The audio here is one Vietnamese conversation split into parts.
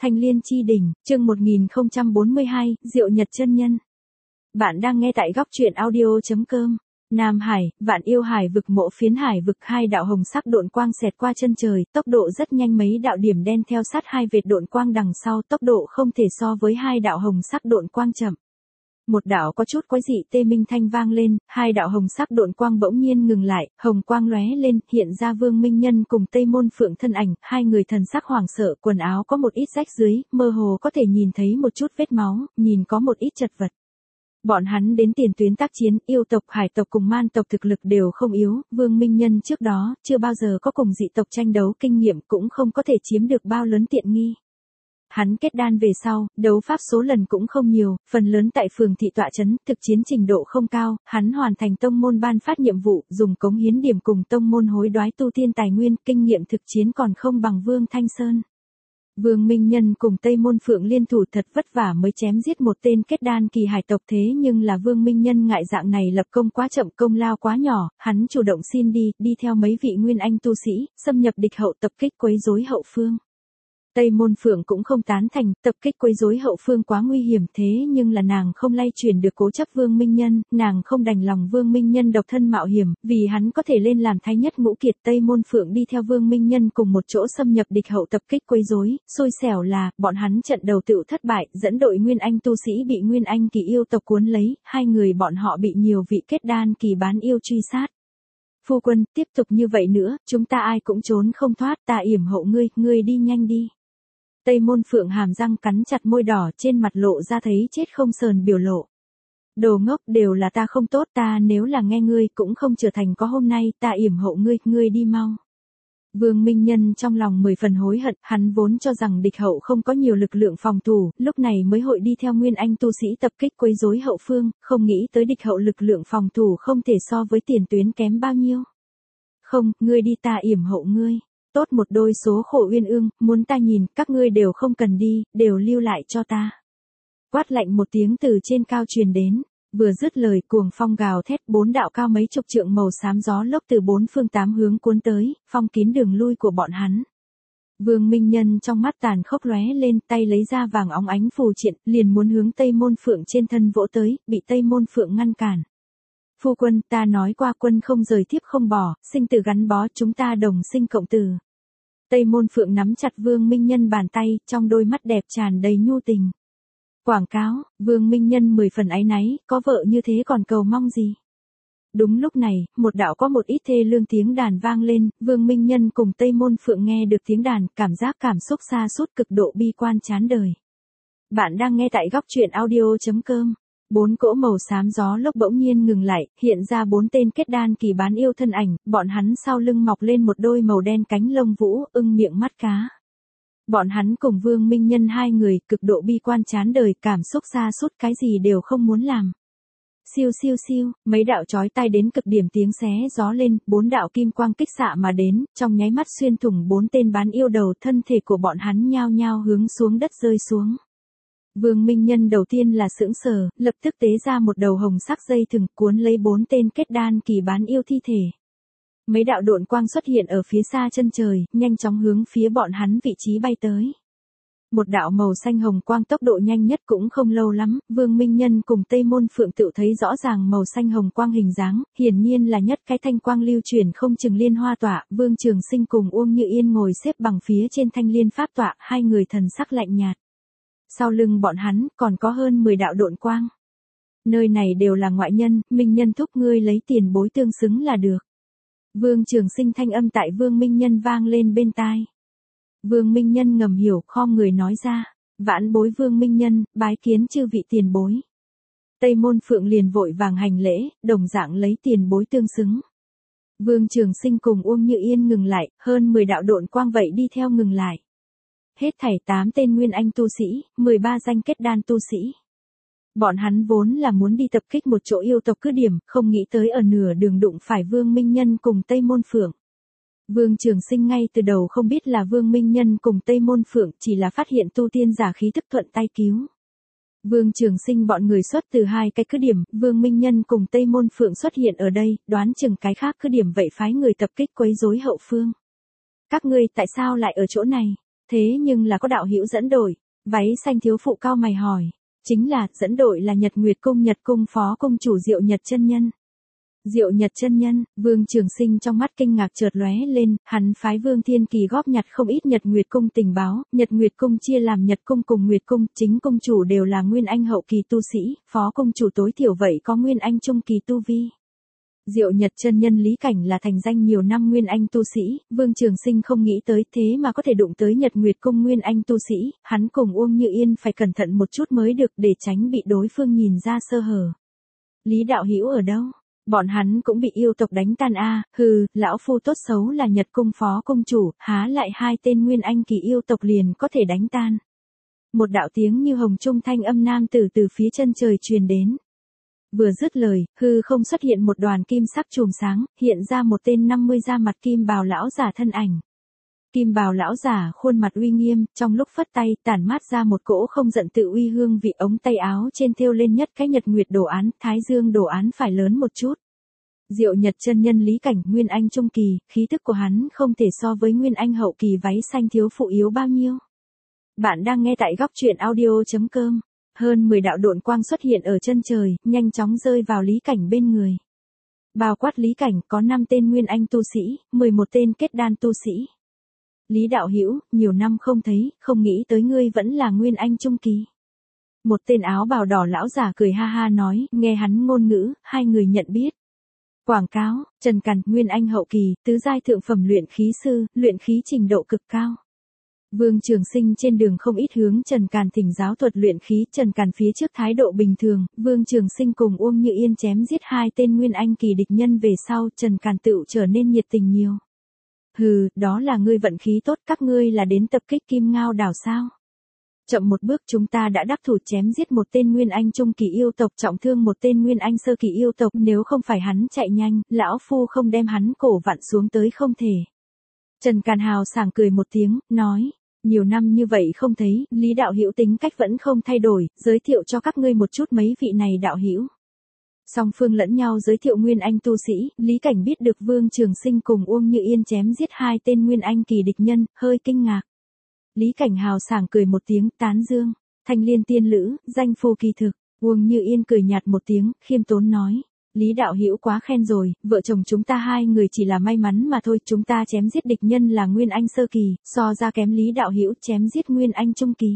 Thanh Liên Chi Đỉnh, chương 1042, Diệu Nhật Chân Nhân. Bạn đang nghe tại góc truyện audio.com. Nam Hải, Vạn Yêu Hải vực Mộ Phiến Hải vực, hai đạo hồng sắc độn quang xẹt qua chân trời, tốc độ rất nhanh, mấy đạo điểm đen theo sát hai vệt độn quang đằng sau, tốc độ không thể so với hai đạo hồng sắc độn quang chậm. Một đạo có chút quái dị tê minh thanh vang lên, hai đạo hồng sắc độn quang bỗng nhiên ngừng lại, hồng quang lóe lên, hiện ra Vương Minh Nhân cùng Tây Môn Phượng thân ảnh, hai người thần sắc hoảng sợ, quần áo có một ít rách dưới, mơ hồ có thể nhìn thấy một chút vết máu, nhìn có một ít chật vật. Bọn hắn đến tiền tuyến tác chiến, yêu tộc, hải tộc cùng man tộc thực lực đều không yếu, Vương Minh Nhân trước đó chưa bao giờ có cùng dị tộc tranh đấu kinh nghiệm, cũng không có thể chiếm được bao lớn tiện nghi. Hắn kết đan về sau, đấu pháp số lần cũng không nhiều, phần lớn tại phường thị tọa trấn, thực chiến trình độ không cao, hắn hoàn thành tông môn ban phát nhiệm vụ, dùng cống hiến điểm cùng tông môn hối đoái tu tiên tài nguyên, kinh nghiệm thực chiến còn không bằng Vương Thanh Sơn. Vương Minh Nhân cùng Tây Môn Phượng liên thủ thật vất vả mới chém giết một tên kết đan kỳ hải tộc, thế nhưng là Vương Minh Nhân ngại dạng này lập công quá chậm, công lao quá nhỏ, hắn chủ động xin đi theo mấy vị nguyên anh tu sĩ, xâm nhập địch hậu, tập kích quấy rối hậu phương. Tây Môn Phượng cũng không tán thành, tập kích quấy rối hậu phương quá nguy hiểm, thế nhưng là nàng không lay chuyển được cố chấp Vương Minh Nhân, nàng không đành lòng Vương Minh Nhân độc thân mạo hiểm, vì hắn có thể lên làm thái nhất ngũ kiệt. Tây Môn Phượng đi theo Vương Minh Nhân cùng một chỗ xâm nhập địch hậu, tập kích quấy rối, xui xẻo là, bọn hắn trận đầu tựu thất bại, dẫn đội Nguyên Anh tu sĩ bị Nguyên Anh kỳ yêu tộc cuốn lấy, hai người bọn họ bị nhiều vị kết đan kỳ bán yêu truy sát. Phu quân, tiếp tục như vậy nữa, chúng ta ai cũng trốn không thoát, ta yểm hộ ngươi đi nhanh đi. Tây Môn Phượng hàm răng cắn chặt môi đỏ, trên mặt lộ ra thấy chết không sờn biểu lộ. Đồ ngốc, đều là ta không tốt, ta nếu là nghe ngươi cũng không trở thành có hôm nay, ta yểm hộ ngươi đi mau. Vương Minh Nhân trong lòng 10 phần hối hận, hắn vốn cho rằng địch hậu không có nhiều lực lượng phòng thủ, lúc này mới hội đi theo Nguyên Anh tu sĩ tập kích quấy rối hậu phương, không nghĩ tới địch hậu lực lượng phòng thủ không thể so với tiền tuyến kém bao nhiêu. Không, ngươi đi, ta yểm hộ ngươi. Tốt một đôi số khổ uyên ương, muốn ta nhìn, các ngươi đều không cần đi, đều lưu lại cho ta. Quát lạnh một tiếng từ trên cao truyền đến, vừa dứt lời cuồng phong gào thét, bốn đạo cao mấy chục trượng màu xám gió lốc từ bốn phương tám hướng cuốn tới, phong kín đường lui của bọn hắn. Vương Minh Nhân trong mắt tàn khốc lóe lên, tay lấy ra vàng óng ánh phù triện, liền muốn hướng Tây Môn Phượng trên thân vỗ tới, bị Tây Môn Phượng ngăn cản. Phu quân, ta nói qua quân không rời thiếp không bỏ, sinh tử gắn bó, chúng ta đồng sinh cộng tử. Tây Môn Phượng nắm chặt Vương Minh Nhân bàn tay, trong đôi mắt đẹp tràn đầy nhu tình. Quảng cáo, Vương Minh Nhân 10 phần áy náy, có vợ như thế còn cầu mong gì. Đúng lúc này, một đạo có một ít thê lương tiếng đàn vang lên, Vương Minh Nhân cùng Tây Môn Phượng nghe được tiếng đàn, cảm giác cảm xúc xa sút cực độ bi quan chán đời. Bạn đang nghe tại góc truyện audio.com. Bốn cỗ màu xám gió lốc bỗng nhiên ngừng lại, hiện ra bốn tên kết đan kỳ bán yêu thân ảnh, bọn hắn sau lưng mọc lên một đôi màu đen cánh lông vũ, ưng miệng mắt cá. Bọn hắn cùng Vương Minh Nhân hai người, cực độ bi quan chán đời, cảm xúc xa sút, cái gì đều không muốn làm. Siêu siêu siêu, mấy đạo chói tai đến cực điểm tiếng xé gió lên, bốn đạo kim quang kích xạ mà đến, trong nháy mắt xuyên thủng bốn tên bán yêu đầu, thân thể của bọn hắn nhao nhao hướng xuống đất rơi xuống. Vương Minh Nhân đầu tiên là sững sờ, lập tức tế ra một đầu hồng sắc dây thừng cuốn lấy bốn tên kết đan kỳ bán yêu thi thể. Mấy đạo độn quang xuất hiện ở phía xa chân trời, nhanh chóng hướng phía bọn hắn vị trí bay tới. Một đạo màu xanh hồng quang tốc độ nhanh nhất, cũng không lâu lắm, Vương Minh Nhân cùng Tây Môn Phượng tự thấy rõ ràng màu xanh hồng quang hình dáng, hiển nhiên là nhất cái thanh quang lưu chuyển không chừng liên hoa tọa. Vương Trường Sinh cùng Uông Như Yên ngồi xếp bằng phía trên thanh liên pháp tọa, hai người thần sắc lạnh nhạt. Sau lưng bọn hắn, còn có hơn 10 đạo độn quang. Nơi này đều là ngoại nhân, Minh Nhân thúc ngươi lấy tiền bối tương xứng là được. Vương Trường Sinh thanh âm tại Vương Minh Nhân vang lên bên tai. Vương Minh Nhân ngầm hiểu, khom người nói ra, vãn bối Vương Minh Nhân, bái kiến chư vị tiền bối. Tây Môn Phượng liền vội vàng hành lễ, đồng dạng lấy tiền bối tương xứng. Vương Trường Sinh cùng Uông Như Yên ngừng lại, hơn 10 đạo độn quang vậy đi theo ngừng lại. Hết thảy 8 tên Nguyên Anh tu sĩ, 13 danh kết đan tu sĩ. Bọn hắn vốn là muốn đi tập kích một chỗ yêu tộc cứ điểm, không nghĩ tới ở nửa đường đụng phải Vương Minh Nhân cùng Tây Môn Phượng. Vương Trường Sinh ngay từ đầu không biết là Vương Minh Nhân cùng Tây Môn Phượng, chỉ là phát hiện tu tiên giả khí tức thuận tay cứu. Vương Trường Sinh bọn người xuất từ hai cái cứ điểm, Vương Minh Nhân cùng Tây Môn Phượng xuất hiện ở đây, đoán chừng cái khác cứ điểm vậy phái người tập kích quấy rối hậu phương. Các ngươi tại sao lại ở chỗ này? Thế nhưng là có đạo hữu dẫn đội, váy xanh thiếu phụ cao mày hỏi. Chính là, dẫn đội là Nhật Cung phó cung chủ Diệu Nhật chân nhân. Diệu Nhật chân nhân, Vương Trường Sinh trong mắt kinh ngạc chợt lóe lên, hắn phái Vương Thiên Kỳ góp nhặt không ít Nhật Nguyệt cung tình báo, Nhật Nguyệt cung chia làm Nhật cung cùng Nguyệt cung, chính cung chủ đều là nguyên anh hậu kỳ tu sĩ, phó cung chủ tối thiểu vậy có nguyên anh trung kỳ tu vi. Diệu Nhật chân nhân Lý Cảnh là thành danh nhiều năm nguyên anh tu sĩ, Vương Trường Sinh không nghĩ tới thế mà có thể đụng tới Nhật Nguyệt cung nguyên anh tu sĩ, hắn cùng Uông Như Yên phải cẩn thận một chút mới được để tránh bị đối phương nhìn ra sơ hở. Lý đạo hữu ở đâu? Bọn hắn cũng bị yêu tộc đánh tan a, hừ, lão phu tốt xấu là Nhật cung phó cung chủ, há lại hai tên nguyên anh kỳ yêu tộc liền có thể đánh tan. Một đạo tiếng như hồng trung thanh âm nam tử từ phía chân trời truyền đến. Vừa dứt lời, hư không xuất hiện một đoàn kim sắc chùm sáng, hiện ra một tên 50 da mặt kim bào lão giả thân ảnh. Kim bào lão giả khuôn mặt uy nghiêm, trong lúc phất tay tản mát ra một cỗ không giận tự uy hương vị, ống tay áo trên thêu lên nhất cái nhật nguyệt đồ án, thái dương đồ án phải lớn một chút. Diệu Nhật chân nhân Lý Cảnh nguyên anh trung kỳ, khí tức của hắn không thể so với nguyên anh hậu kỳ váy xanh thiếu phụ yếu bao nhiêu. Bạn đang nghe tại góc truyện audio.com. Hơn 10 đạo độn quang xuất hiện ở chân trời, nhanh chóng rơi vào Lý Cảnh bên người. Bao quát Lý Cảnh có 5 tên nguyên anh tu sĩ, 11 tên kết đan tu sĩ. Lý đạo hữu, nhiều năm không thấy, không nghĩ tới ngươi vẫn là nguyên anh trung kỳ. Một tên áo bào đỏ lão giả cười ha ha nói, nghe hắn ngôn ngữ, hai người nhận biết. Quảng cáo, Trần Càn, nguyên anh hậu kỳ, tứ giai thượng phẩm luyện khí sư, luyện khí trình độ cực cao. Vương Trường Sinh trên đường không ít hướng Trần Càn thỉnh giáo thuật luyện khí, Trần Càn phía trước thái độ bình thường, Vương Trường Sinh cùng Uông Như Yên chém giết hai tên nguyên anh kỳ địch nhân về sau, Trần Càn tựu trở nên nhiệt tình nhiều. Hừ, đó là ngươi vận khí tốt, các ngươi là đến tập kích Kim Ngao đảo sao? Chậm một bước chúng ta đã đắc thủ chém giết một tên nguyên anh trung kỳ yêu tộc, trọng thương một tên nguyên anh sơ kỳ yêu tộc, nếu không phải hắn chạy nhanh, lão phu không đem hắn cổ vặn xuống tới không thể. Trần Càn hào sảng cười một tiếng, nói, nhiều năm như vậy không thấy, Lý đạo hữu tính cách vẫn không thay đổi, giới thiệu cho các ngươi một chút mấy vị này đạo hữu. Song phương lẫn nhau giới thiệu nguyên anh tu sĩ, Lý Cảnh biết được Vương Trường Sinh cùng Uông Như Yên chém giết hai tên nguyên anh kỳ địch nhân, hơi kinh ngạc. Lý Cảnh hào sảng cười một tiếng, tán dương, thanh liên tiên lữ, danh phù kỳ thực. Uông Như Yên cười nhạt một tiếng, khiêm tốn nói, Lý đạo hữu quá khen rồi, vợ chồng chúng ta hai người chỉ là may mắn mà thôi, chúng ta chém giết địch nhân là nguyên anh sơ kỳ, so ra kém Lý đạo hữu chém giết nguyên anh trung kỳ.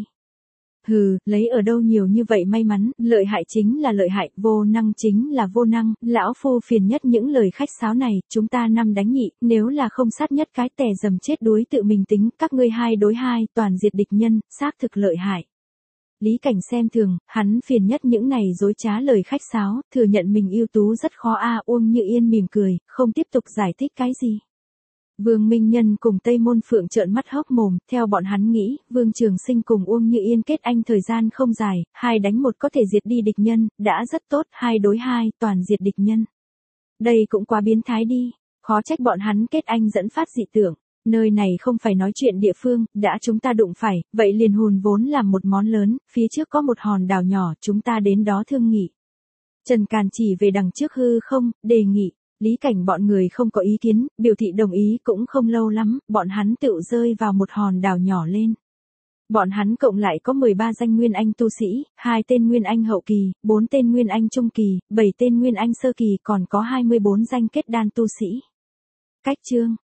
Hừ, lấy ở đâu nhiều như vậy may mắn, lợi hại chính là lợi hại, vô năng chính là vô năng, lão phu phiền nhất những lời khách sáo này, chúng ta năm đánh nhị, nếu là không sát nhất cái tè dầm chết đuối tự mình tính, các ngươi 2 đối 2, toàn diệt địch nhân, xác thực lợi hại. Lý Cảnh xem thường, hắn phiền nhất những này dối trá lời khách sáo, thừa nhận mình ưu tú rất khó a. Uông Như Yên mỉm cười, không tiếp tục giải thích cái gì. Vương Minh Nhân cùng Tây Môn Phượng trợn mắt hốc mồm, theo bọn hắn nghĩ, Vương Trường Sinh cùng Uông Như Yên kết anh thời gian không dài, 2 đánh 1 có thể diệt đi địch nhân, đã rất tốt, 2 đối 2, toàn diệt địch nhân. Đây cũng quá biến thái đi, khó trách bọn hắn kết anh dẫn phát dị tưởng. Nơi này không phải nói chuyện địa phương, đã chúng ta đụng phải, vậy liền hùn vốn làm một món lớn, phía trước có một hòn đảo nhỏ, chúng ta đến đó thương nghị. Trần Càn chỉ về đằng trước hư không, đề nghị. Lý Cảnh bọn người không có ý kiến, biểu thị đồng ý cũng không lâu lắm, bọn hắn tự rơi vào một hòn đảo nhỏ lên. Bọn hắn cộng lại có 13 danh nguyên anh tu sĩ, 2 tên nguyên anh hậu kỳ, 4 tên nguyên anh trung kỳ, 7 tên nguyên anh sơ kỳ, còn có 24 danh kết đan tu sĩ. Cách chương